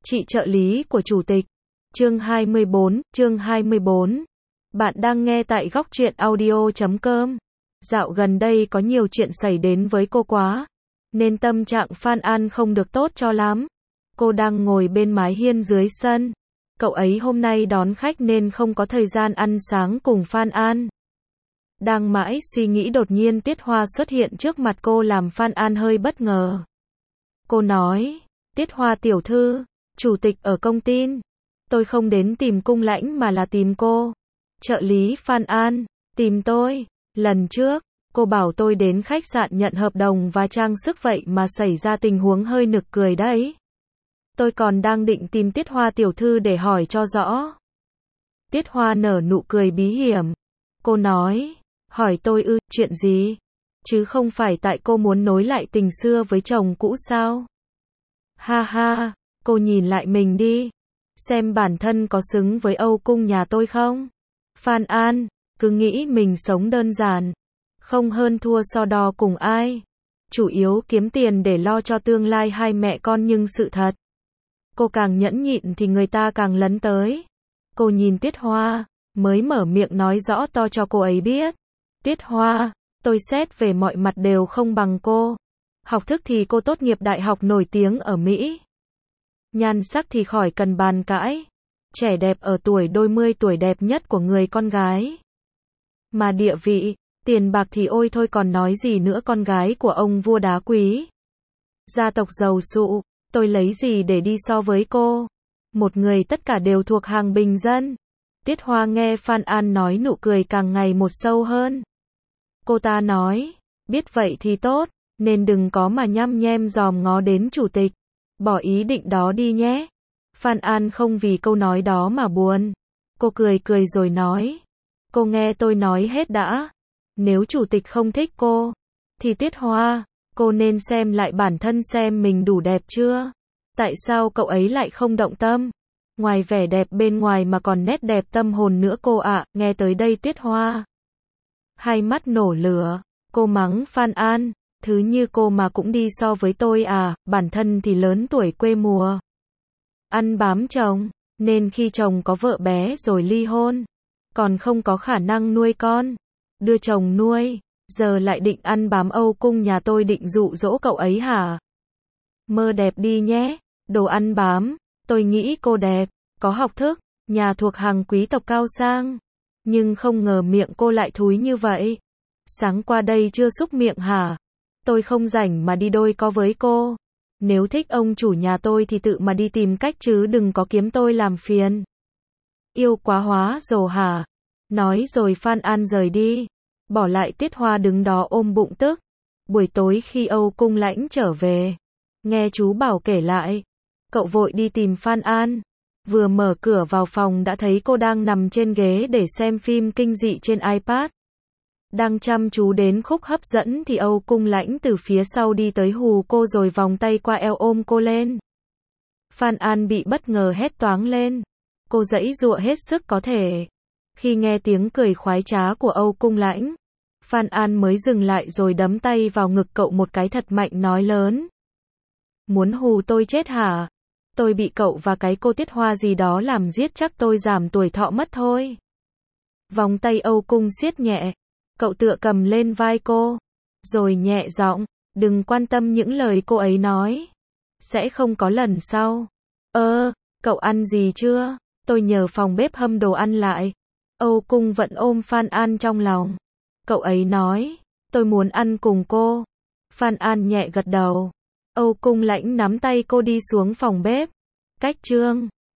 Chị trợ lý của chủ tịch. Chương 24. Bạn đang nghe tại góc truyện audio.com. Dạo gần đây có nhiều chuyện xảy đến với cô quá, nên tâm trạng Phan An không được tốt cho lắm. Cô đang ngồi bên mái hiên dưới sân. Cậu ấy hôm nay đón khách nên không có thời gian ăn sáng cùng Phan An. Đang mãi suy nghĩ đột nhiên Tiết Hoa xuất hiện trước mặt cô làm Phan An hơi bất ngờ. Cô nói, Tiết Hoa tiểu thư, chủ tịch ở công tin. Tôi không đến tìm Cung Lãnh mà là tìm cô. Trợ lý Phan An, tìm tôi. Lần trước, cô bảo tôi đến khách sạn nhận hợp đồng và trang sức vậy mà xảy ra tình huống hơi nực cười đấy. Tôi còn đang định tìm Tiết Hoa tiểu thư để hỏi cho rõ. Tiết Hoa nở nụ cười bí hiểm. Cô nói, hỏi tôi ư, chuyện gì? Chứ không phải tại cô muốn nối lại tình xưa với chồng cũ sao? Ha ha, cô nhìn lại mình đi. Xem bản thân có xứng với Âu Cung nhà tôi không? Phan An, cứ nghĩ mình sống đơn giản, không hơn thua so đo cùng ai. Chủ yếu kiếm tiền để lo cho tương lai hai mẹ con nhưng sự thật. Cô càng nhẫn nhịn thì người ta càng lấn tới. Cô nhìn Tiết Hoa, mới mở miệng nói rõ to cho cô ấy biết. Tiết Hoa, tôi xét về mọi mặt đều không bằng cô. Học thức thì cô tốt nghiệp đại học nổi tiếng ở Mỹ. Nhan sắc thì khỏi cần bàn cãi. Trẻ đẹp ở tuổi đôi mươi tuổi đẹp nhất của người con gái. Mà địa vị, tiền bạc thì ôi thôi còn nói gì nữa con gái của ông vua đá quý. Gia tộc giàu sụ, tôi lấy gì để đi so với cô? Một người tất cả đều thuộc hàng bình dân. Tiết Hoa nghe Phan An nói nụ cười càng ngày một sâu hơn. Cô ta nói, biết vậy thì tốt, nên đừng có mà nhăm nhem dòm ngó đến chủ tịch. Bỏ ý định đó đi nhé. Phan An không vì câu nói đó mà buồn. Cô cười cười rồi nói. Cô nghe tôi nói hết đã. Nếu chủ tịch không thích cô, thì Tiết Hoa, cô nên xem lại bản thân xem mình đủ đẹp chưa? Tại sao cậu ấy lại không động tâm? Ngoài vẻ đẹp bên ngoài mà còn nét đẹp tâm hồn nữa cô ạ. Nghe tới đây Tiết Hoa hai mắt nổ lửa. Cô mắng Phan An. Thứ như cô mà cũng đi so với tôi à, bản thân thì lớn tuổi quê mùa. Ăn bám chồng, nên khi chồng có vợ bé rồi ly hôn. Còn không có khả năng nuôi con. Đưa chồng nuôi, giờ lại định ăn bám Âu Cung nhà tôi định dụ dỗ cậu ấy hả? Mơ đẹp đi nhé, đồ ăn bám. Tôi nghĩ cô đẹp, có học thức, nhà thuộc hàng quý tộc cao sang. Nhưng không ngờ miệng cô lại thúi như vậy. Sáng qua đây chưa xúc miệng hả? Tôi không rảnh mà đi đôi co với cô. Nếu thích ông chủ nhà tôi thì tự mà đi tìm cách chứ đừng có kiếm tôi làm phiền. Yêu quá hóa rồ hả? Nói rồi Phan An rời đi. Bỏ lại Tiết Hoa đứng đó ôm bụng tức. Buổi tối khi Âu Cung Lãnh trở về, nghe chú Bảo kể lại, cậu vội đi tìm Phan An. Vừa mở cửa vào phòng đã thấy cô đang nằm trên ghế để xem phim kinh dị trên iPad. Đang chăm chú đến khúc hấp dẫn thì Âu Cung Lãnh từ phía sau đi tới hù cô rồi vòng tay qua eo ôm cô lên. Phan An bị bất ngờ hét toáng lên. Cô giãy giụa hết sức có thể. Khi nghe tiếng cười khoái trá của Âu Cung Lãnh, Phan An mới dừng lại rồi đấm tay vào ngực cậu một cái thật mạnh nói lớn. Muốn hù tôi chết hả? Tôi bị cậu và cái cô Tiết Hoa gì đó làm giết chắc tôi giảm tuổi thọ mất thôi. Vòng tay Âu Cung siết nhẹ. Cậu tựa cầm lên vai cô, rồi nhẹ giọng, đừng quan tâm những lời cô ấy nói. Sẽ không có lần sau. Cậu ăn gì chưa? Tôi nhờ phòng bếp hâm đồ ăn lại. Âu Cung vẫn ôm Phan An trong lòng. Cậu ấy nói, tôi muốn ăn cùng cô. Phan An nhẹ gật đầu. Âu Cung Lãnh nắm tay cô đi xuống phòng bếp. Cách Trương